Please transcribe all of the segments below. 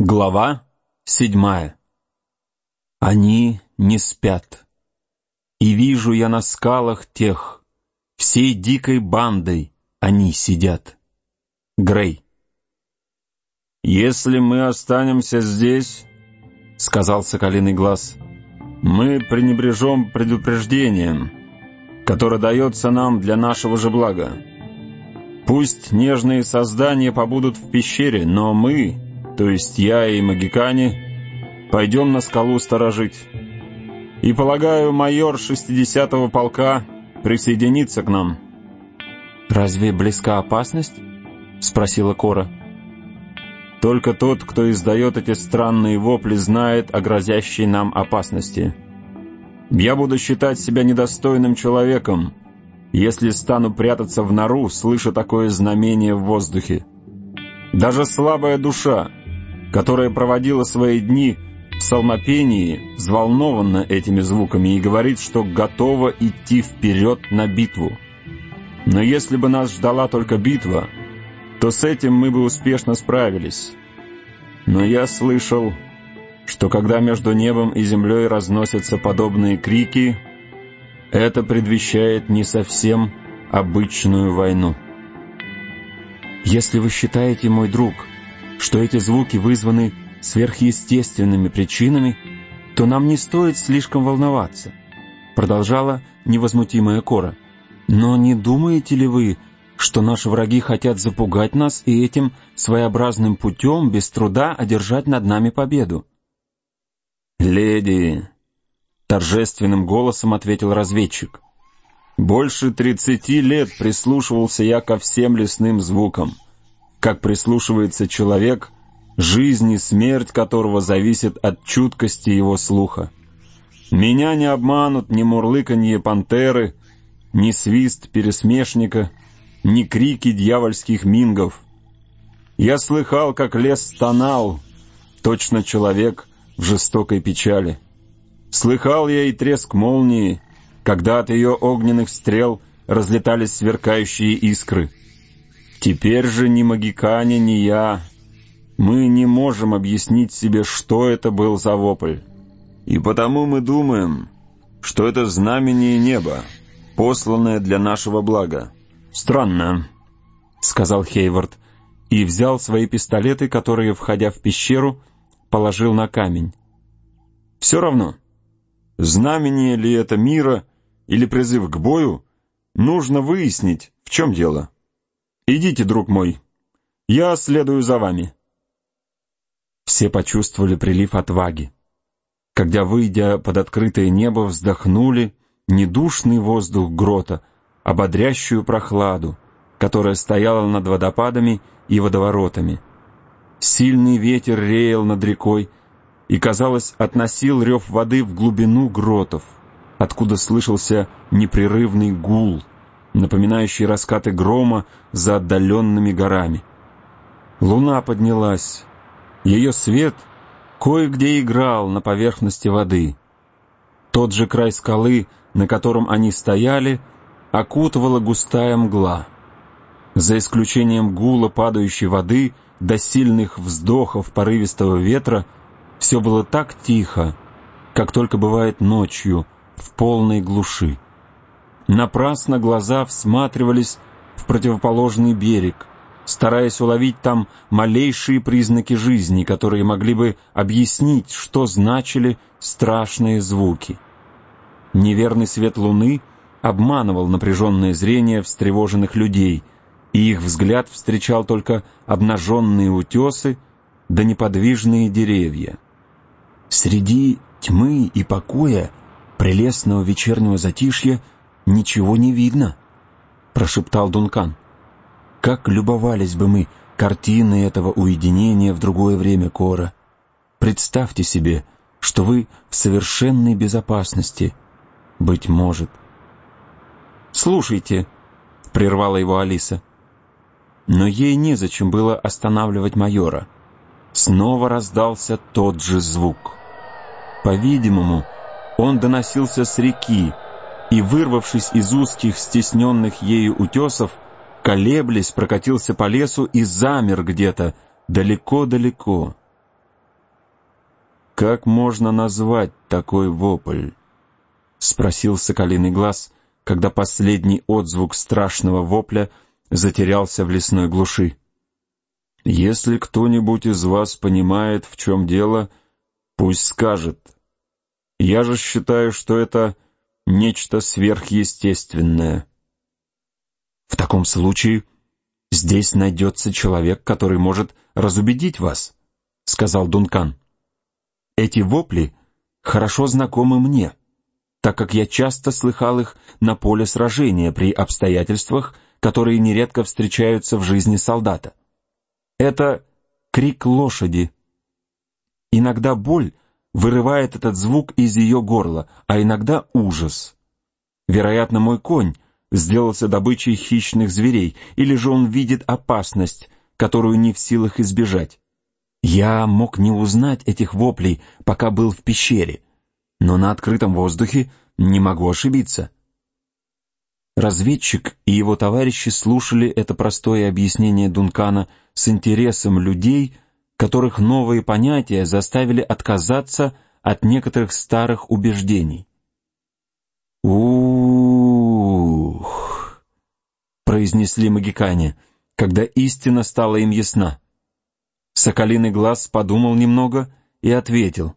Глава 7. Они не спят, и вижу я на скалах тех, всей дикой бандой они сидят. Грей. «Если мы останемся здесь, — сказал Соколиный Глаз, — мы пренебрежем предупреждением, которое дается нам для нашего же блага. Пусть нежные создания побудут в пещере, но мы, то есть я и магикане, пойдем на скалу сторожить. И, полагаю, майор 60-го полка присоединится к нам». «Разве близка опасность?» — спросила Кора. «Только тот, кто издает эти странные вопли, знает о грозящей нам опасности. Я буду считать себя недостойным человеком, если стану прятаться в нору, слыша такое знамение в воздухе. Даже слабая душа, которая проводила свои дни в псалмопении, взволнована этими звуками и говорит, что готова идти вперед на битву. Но если бы нас ждала только битва, то с этим мы бы успешно справились. Но я слышал, что когда между небом и землей разносятся подобные крики, это предвещает не совсем обычную войну». «Если вы считаете, мой друг, что эти звуки вызваны сверхъестественными причинами, то нам не стоит слишком волноваться», — продолжала невозмутимая Кора. «Но не думаете ли вы, что наши враги хотят запугать нас и этим своеобразным путем без труда одержать над нами победу?» «Леди», — торжественным голосом ответил разведчик, — «больше 30 лет прислушивался я ко всем лесным звукам, как прислушивается человек, жизнь и смерть которого зависит от чуткости его слуха. Меня не обманут ни мурлыканье пантеры, ни свист пересмешника, ни крики дьявольских мингов. Я слыхал, как лес стонал, точно человек в жестокой печали. Слыхал я и треск молнии, когда от ее огненных стрел разлетались сверкающие искры. Теперь же ни магикане, ни я, мы не можем объяснить себе, что это был за вопль. И потому мы думаем, что это знамение неба, посланное для нашего блага». «Странно», — сказал Хейвард, и взял свои пистолеты, которые, входя в пещеру, положил на камень. «Все равно, знамение ли это мира или призыв к бою, нужно выяснить, в чем дело. Идите, друг мой, я следую за вами». Все почувствовали прилив отваги, когда, выйдя под открытое небо, вздохнули не душный воздух грота, а бодрящую прохладу, которая стояла над водопадами и водоворотами. Сильный ветер реял над рекой и, казалось, относил рев воды в глубину гротов, откуда слышался непрерывный гул, напоминающий раскаты грома за отдаленными горами. Луна поднялась. Ее свет кое-где играл на поверхности воды. Тот же край скалы, на котором они стояли, окутывала густая мгла. За исключением гула падающей воды до сильных вздохов порывистого ветра, все было так тихо, как только бывает ночью в полной глуши. Напрасно глаза всматривались в противоположный берег, стараясь уловить там малейшие признаки жизни, которые могли бы объяснить, что значили страшные звуки. Неверный свет луны обманывал напряженное зрение встревоженных людей, и их взгляд встречал только обнаженные утесы да неподвижные деревья. «Среди тьмы и покоя прелестного вечернего затишья ничего не видно», — прошептал Дункан. «Как любовались бы мы картиной этого уединения в другое время, Кора! Представьте себе, что вы в совершенной безопасности, быть может». «Слушайте», — прервала его Алиса. Но ей незачем было останавливать майора. Снова раздался тот же звук. По-видимому, он доносился с реки, и, вырвавшись из узких, стесненных ею утесов, колеблясь, прокатился по лесу и замер где-то далеко-далеко. «Как можно назвать такой вопль?» — спросил Соколиный Глаз, когда последний отзвук страшного вопля затерялся в лесной глуши. «Если кто-нибудь из вас понимает, в чем дело, пусть скажет. Я же считаю, что это нечто сверхъестественное». «В таком случае здесь найдется человек, который может разубедить вас», — сказал Дункан. «Эти вопли хорошо знакомы мне, так как я часто слыхал их на поле сражения при обстоятельствах, которые нередко встречаются в жизни солдата. Это крик лошади. Иногда боль вырывает этот звук из ее горла, а иногда ужас. Вероятно, мой конь сделался добычей хищных зверей, или же он видит опасность, которую не в силах избежать. Я мог не узнать этих воплей, пока был в пещере, но на открытом воздухе не могу ошибиться». Разведчик и его товарищи слушали это простое объяснение Дункана с интересом людей, которых новые понятия заставили отказаться от некоторых старых убеждений. «Ух!» — произнесли магикане, когда истина стала им ясна. Соколиный Глаз подумал немного и ответил: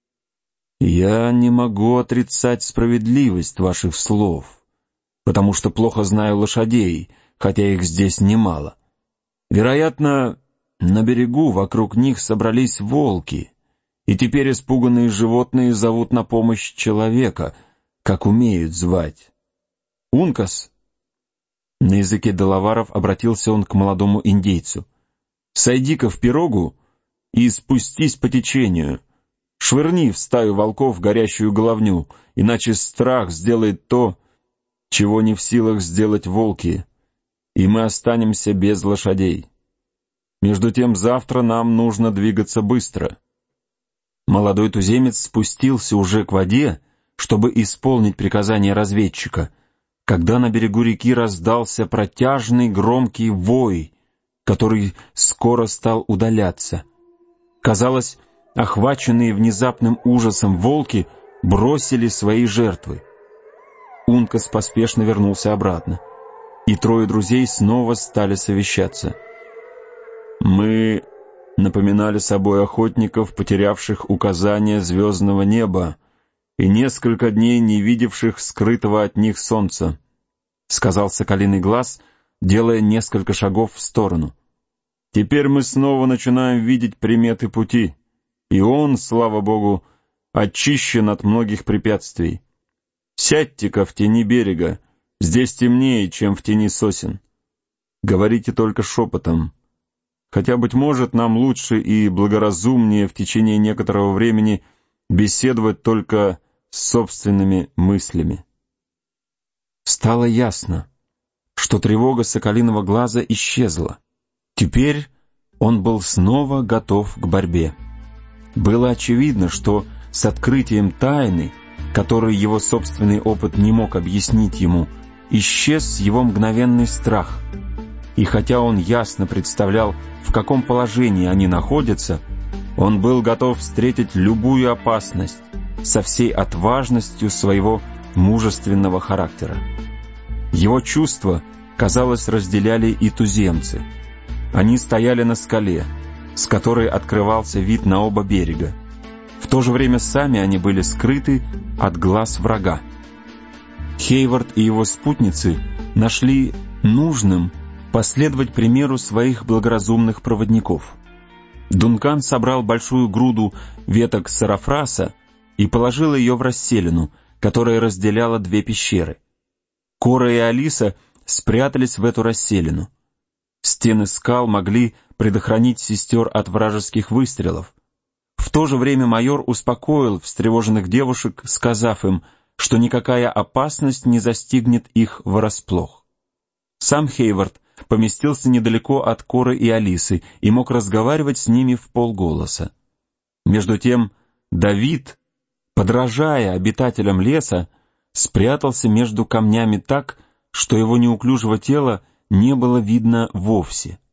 «Я не могу отрицать справедливость ваших слов, потому что плохо знаю лошадей, хотя их здесь немало. Вероятно, на берегу вокруг них собрались волки, и теперь испуганные животные зовут на помощь человека, как умеют звать. Ункас». На языке делаваров обратился он к молодому индейцу. «Сойди-ка в пирогу и спустись по течению. Швырни в стаю волков горящую головню, иначе страх сделает то, чего не в силах сделать волки, и мы останемся без лошадей. Между тем завтра нам нужно двигаться быстро». Молодой туземец спустился уже к воде, чтобы исполнить приказание разведчика, когда на берегу реки раздался протяжный громкий вой, который скоро стал удаляться. Казалось, охваченные внезапным ужасом волки бросили свои жертвы. Ункас поспешно вернулся обратно, и трое друзей снова стали совещаться. «Мы напоминали собой охотников, потерявших указания звездного неба и несколько дней не видевших скрытого от них солнца», — сказал Соколиный Глаз, делая несколько шагов в сторону. «Теперь мы снова начинаем видеть приметы пути, и он, слава Богу, очищен от многих препятствий. Сядьте-ка в тени берега, здесь темнее, чем в тени сосен. Говорите только шепотом, хотя, быть может, нам лучше и благоразумнее в течение некоторого времени беседовать только с собственными мыслями». Стало ясно, что тревога Соколиного Глаза исчезла. Теперь он был снова готов к борьбе. Было очевидно, что с открытием тайны, которую его собственный опыт не мог объяснить ему, исчез его мгновенный страх. И хотя он ясно представлял, в каком положении они находятся, он был готов встретить любую опасность со всей отважностью своего мужественного характера. Его чувства, казалось, разделяли и туземцы. Они стояли на скале, с которой открывался вид на оба берега. В то же время сами они были скрыты от глаз врага. Хейвард и его спутницы нашли нужным последовать примеру своих благоразумных проводников. Дункан собрал большую груду веток сарафраса и положил ее в расселину, которая разделяла две пещеры. Кора и Алиса спрятались в эту расселину. Стены скал могли предохранить сестер от вражеских выстрелов. В то же время майор успокоил встревоженных девушек, сказав им, что никакая опасность не застигнет их врасплох. Сам Хейвард поместился недалеко от Коры и Алисы и мог разговаривать с ними вполголоса. Между тем Давид, подражая обитателям леса, спрятался между камнями так, что его неуклюжего тела не было видно вовсе.